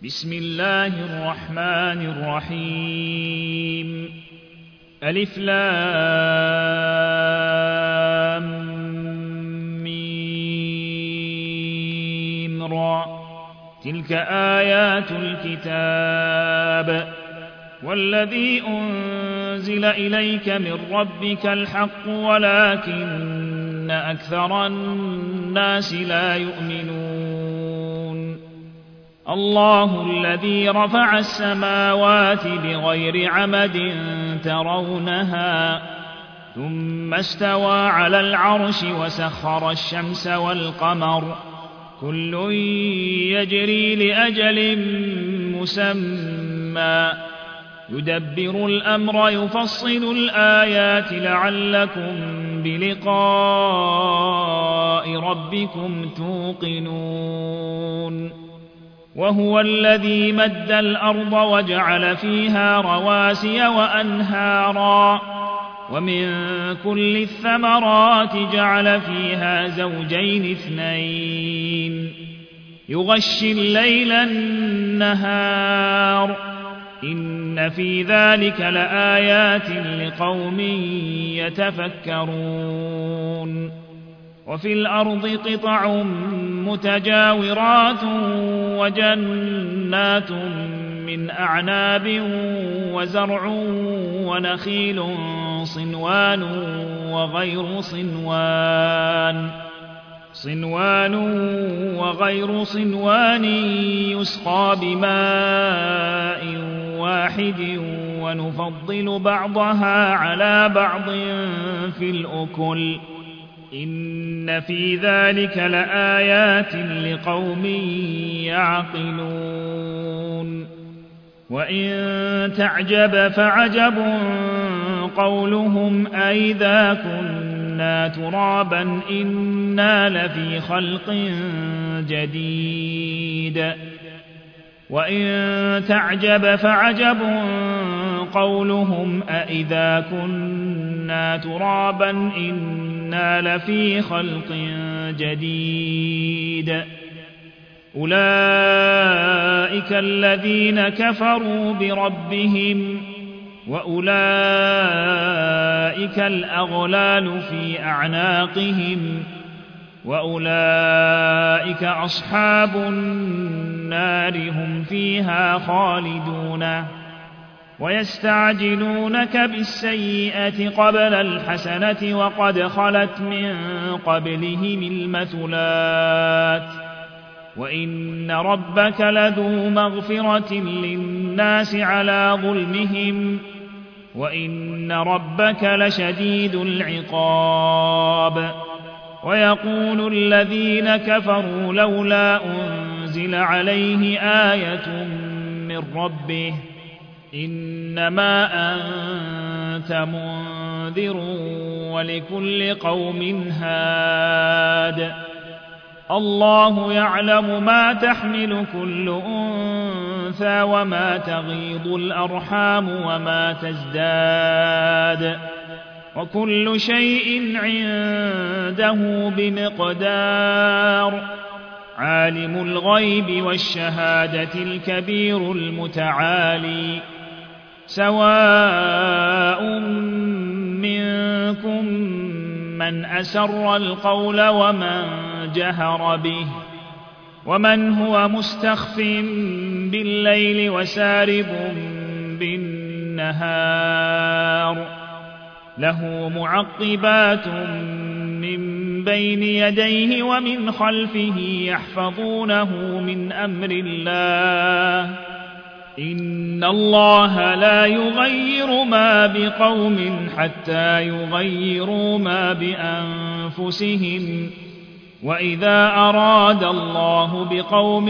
بسم الله الرحمن الرحيم ألف لام ميم را تلك آيات الكتاب والذي أنزل إليك من ربك الحق ولكن أكثر الناس لا يؤمنون الله الذي رفع السماوات بغير عمد ترونها ثم استوى على العرش وسخر الشمس والقمر كل يجري لأجل مسمى يدبر الأمر يفصل الآيات لعلكم بلقاء ربكم توقنون وهو الذي مد الأرض وجعل فيها رواسي وأنهارا ومن كل الثمرات جعل فيها زوجين اثنين يغشي الليل النهار إن في ذلك لآيات لقوم يتفكرون وفي الأرض قطع متجاورات وجنات من أعناب وزرع ونخيل صنوان وغير صنوان يسقى بماء واحد ونفضل بعضها على بعض في الأكل إن في ذلك لآيات لقوم يعقلون وإن تعجب فعجب قولهم أئذا كنا ترابا إنا لفي خلق جديد وإن تعجب فعجب قولهم أئذا كنا ترابا إنا لفي خلق جديد أولئك الذين كفروا بربهم وأولئك الأغلال في أعناقهم وأولئك أصحاب النار هم فيها خالدون ويستعجلونك بالسيئة قبل الحسنة وقد خلت من قبلهم المثلات وإن ربك لذو مغفرة للناس على ظلمهم وإن ربك لشديد العقاب ويقول الذين كفروا لولا أنزل عليه آية من ربه إنما أنت منذر ولكل قوم هاد الله يعلم ما تحمل كل أنثى وما تغيض الأرحام وما تزداد وكل شيء عنده بمقدار عالم الغيب والشهادة الكبير المتعالي سواء منكم من أسر القول ومن جهر به ومن هو مستخف بالليل وسارب بالنهار له معقبات من بين يديه ومن خلفه يحفظونه من أمر الله إن الله لا يغير ما بقوم حتى يغيروا ما بأنفسهم وإذا أراد الله بقوم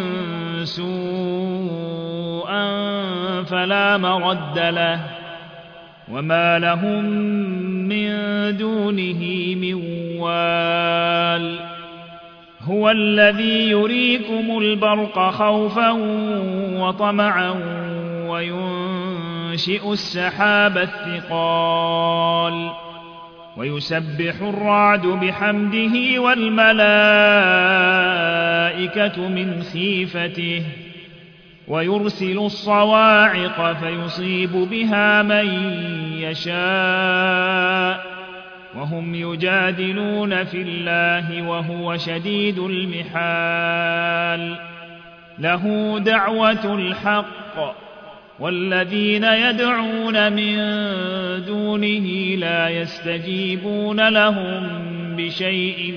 سوءا فلا مرد له وما لهم من دونه من وال هو الذي يريكم البرق خوفا وطمعا وينشئ السحاب الثقال ويسبح الرعد بحمده والملائكة من خيفته ويرسل الصواعق فيصيب بها من يشاء وهم يجادلون في الله وهو شديد المحال له دعوة الحق والذين يدعون من دونه لا يستجيبون لهم بشيء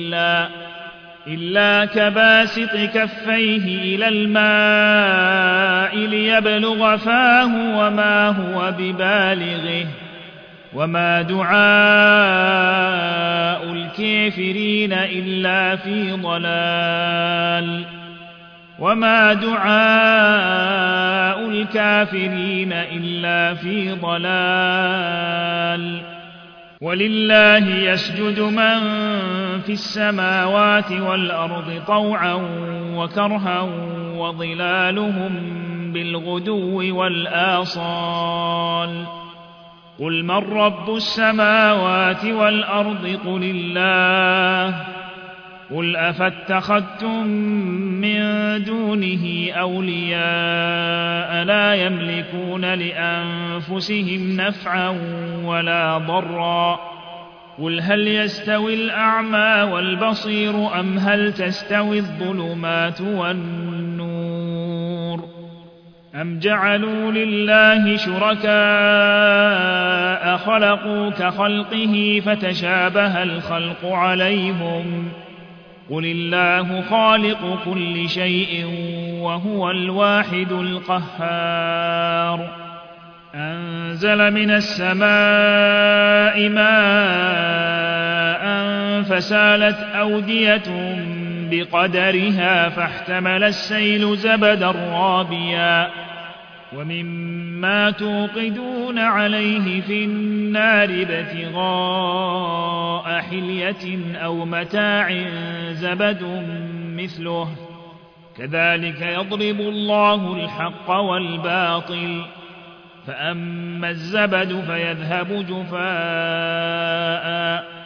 إلا كباسط كفيه إلى الماء ليبلغ فاه وما هو ببالغه وما دعاء الكافرين إلا في ضلال وما دعاء الكافرين إلا في ضلال ولله يسجد من في السماوات والأرض طوعا وكرها وظلالهم بالغدو والآصال قل من رب السماوات والأرض قل الله قل أفاتخذتم من دونه أولياء لا يملكون لأنفسهم نفعا ولا ضرا قل هل يستوي الأعمى والبصير أم هل تستوي الظلمات والنور أم جعلوا لله شركاء خلقوا كخلقه فتشابه الخلق عليهم قل الله خالق كل شيء وهو الواحد القهار أنزل من السماء ماء فسالت أودية بقدرها فاحتمل السيل زبدا رابيا ومما توقدون عليه في النار ابتغاء حلية أو متاع زبد مثله كذلك يضرب الله الحق والباطل فأما الزبد فيذهب جفاء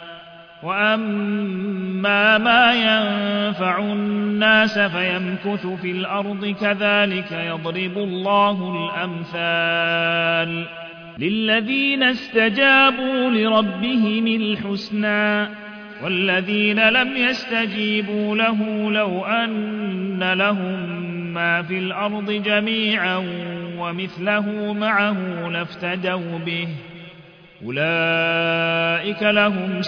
وأما ما ينفع الناس فيمكث في الأرض كذلك يضرب الله الأمثال للذين استجابوا لربهم الحسنى والذين لم يستجيبوا له لو أن لهم ما في الأرض جميعا ومثله معه لافتدوا به أولئك لهم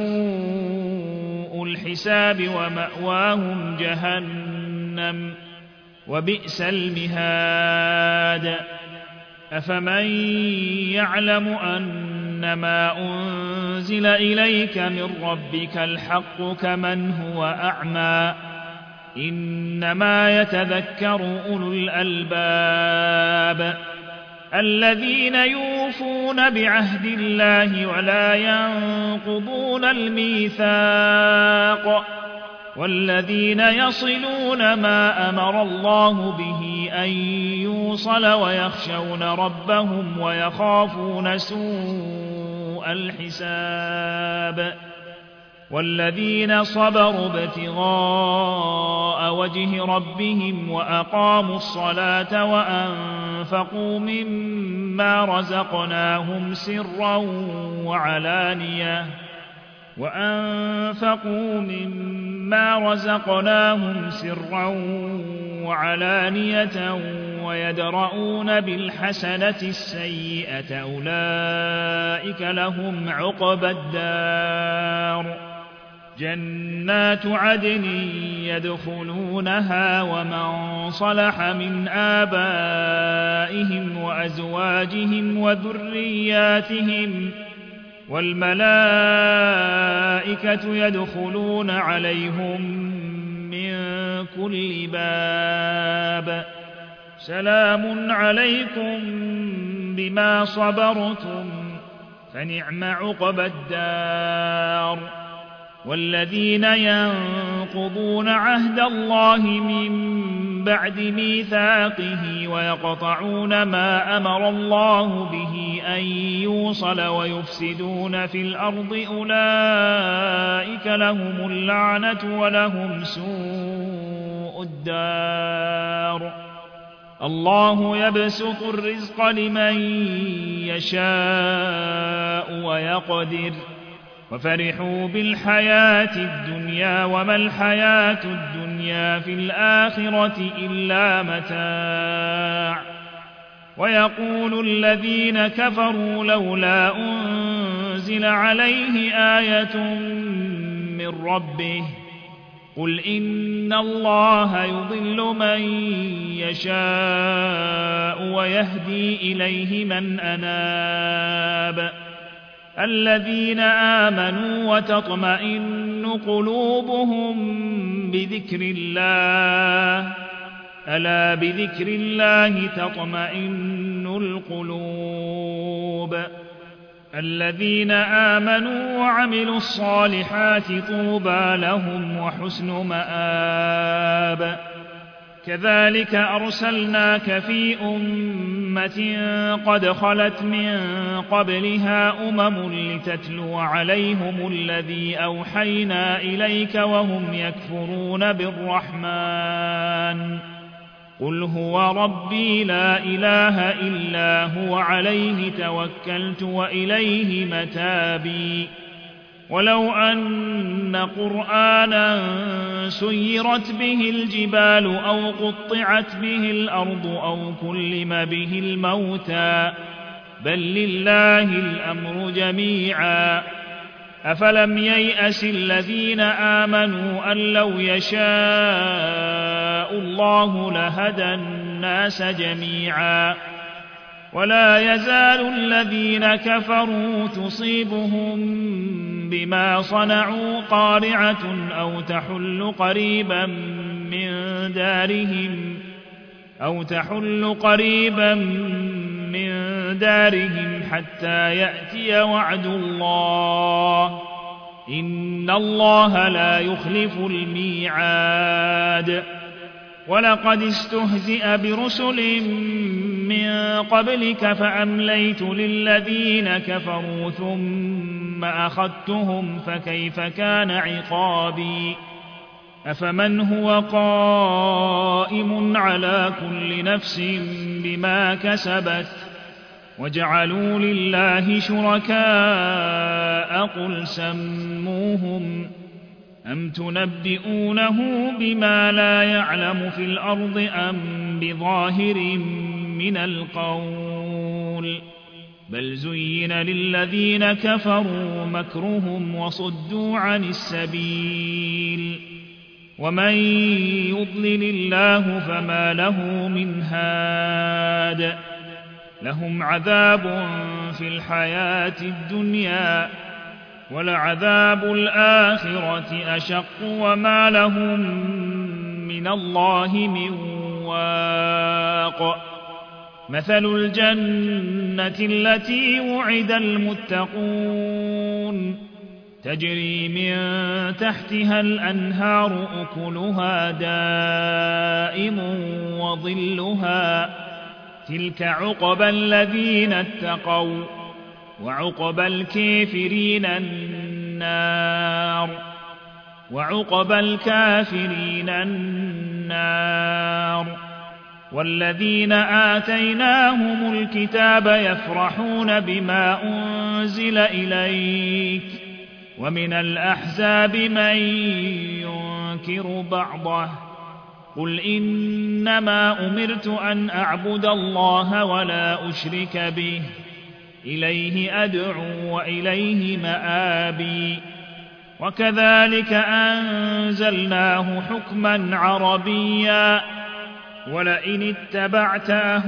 سوء الحساب ومأواهم جهنم وبئس المهاد أفمن يعلم أنما أنزل إليك من ربك الحق كمن هو أعمى إنما يتذكر أولو الألباب الذين يوفون بعهد الله ولا ينقضون الميثاق والذين يصلون ما أمر الله به أن يوصل ويخشون ربهم ويخافون سوء الحساب والذين صبروا ابتغاء وجه ربهم وأقاموا الصلاة وأنفقوا مما رزقناهم سرا وعلانية ويدرؤون بالحسنة السيئة أولئك لهم عقبى الدار جنات عدن يدخلونها ومن صلح من آبائهم وأزواجهم وذرياتهم والملائكة يدخلون عليهم من كل باب سلام عليكم بما صبرتم فنعم عقبى الدار والذين ينقضون عهد الله من بعد ميثاقه ويقطعون ما أمر الله به أن يوصل ويفسدون في الأرض أولئك لهم اللعنة ولهم سوء الدار الله يبسط الرزق لمن يشاء ويقدر وفرحوا بالحياة الدنيا وما الحياة الدنيا في الآخرة إلا متاع ويقول الذين كفروا لولا أنزل عليه آية من ربه قل إن الله يضل من يشاء ويهدي إليه من أناب الذين آمنوا وتطمئن قلوبهم بذكر الله ألا بذكر الله تطمئن القلوب الذين آمنوا وعملوا الصالحات طوبى لهم وحسن مآب كذلك أرسلناك في أمة قد خلت من قبلها لتتلو عليهم الذي أوحينا إليك وهم يكفرون بالرحمن قل هو ربي لا إله إلا هو عليه توكلت وإليه متابي ولو أن قرآنا سيرت به الجبال أو قطعت به الأرض أو كلم به الموتى بل لله الأمر جميعا أفلم ييأس الذين آمنوا أن لو يشاء الله لهدى الناس جميعا ولا يزال الذين كفروا تصيبهم بما صنعوا قارعة أو تحل قريبا من دارهم حتى يأتي وعد الله إن الله لا يخلف الميعاد ولقد استهزئ برسل من قبلك فأمليت للذين كفروا ثم أخذتهم فكيف كان عقابي أفمن هو قائم على كل نفس بما كسبت وجعلوا لله شركاء قل سموهم أم تنبئونه بما لا يعلم في الأرض أم بظاهر من القول بل زين للذين كفروا مكرهم وصدوا عن السبيل ومن يضلل الله فما له من هاد لهم عذاب في الحياة الدنيا ولعذاب الآخرة أشق وما لهم من الله من واق مثل الجنة التي وعد المتقون تجري من تحتها الأنهار أكلها دائم وظلها تلك عقبى الذين اتقوا وعقبى الكافرين النار والذين آتيناهم الكتاب يفرحون بما أنزل إليك ومن الأحزاب من ينكر بعضه قل إنما أمرت أن أعبد الله ولا أشرك به إليه أدعو وإليه مآبي وكذلك أنزلناه حكما عربيا ولئن اتبعت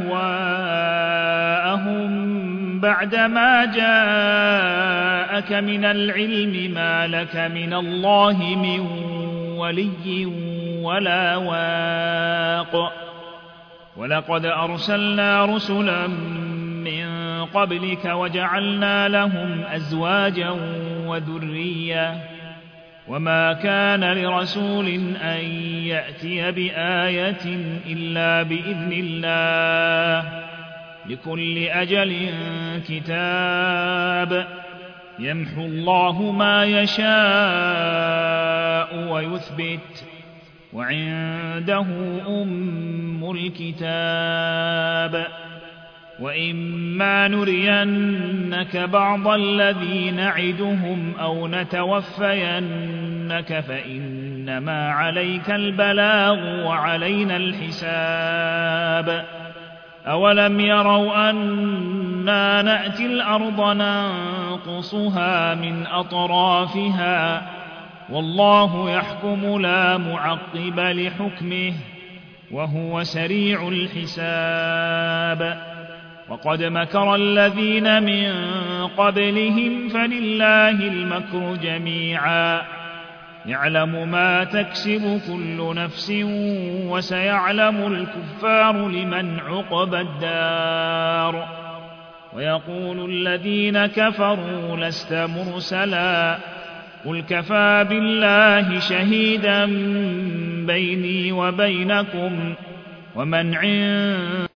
أهواءهم بعدما جاءك من العلم ما لك من الله من ولي ولا واق ولقد أرسلنا رسلا من قبلك وجعلنا لهم أزواجا وذرية وما كان لرسول أن يأتي بآية إلا بإذن الله لكل أجل كتاب يمحو الله ما يشاء ويثبت وعنده أم الكتاب. وإما نرينك بعض الذي نعدهم أو نتوفينك فإنما عليك البلاغ وعلينا الحساب. أولم يروا أنا نأتي الأرض ننقصها من أطرافها والله يحكم لا معقب لحكمه وهو سريع الحساب. وقد مكر الذين من قبلهم فلله المكر جميعا يعلم ما تكسب كل نفس وسيعلم الكفار لمن عقبى الدار. ويقول الذين كفروا لست مرسلا قل كفى بالله شهيدا بيني وبينكم ومن عنده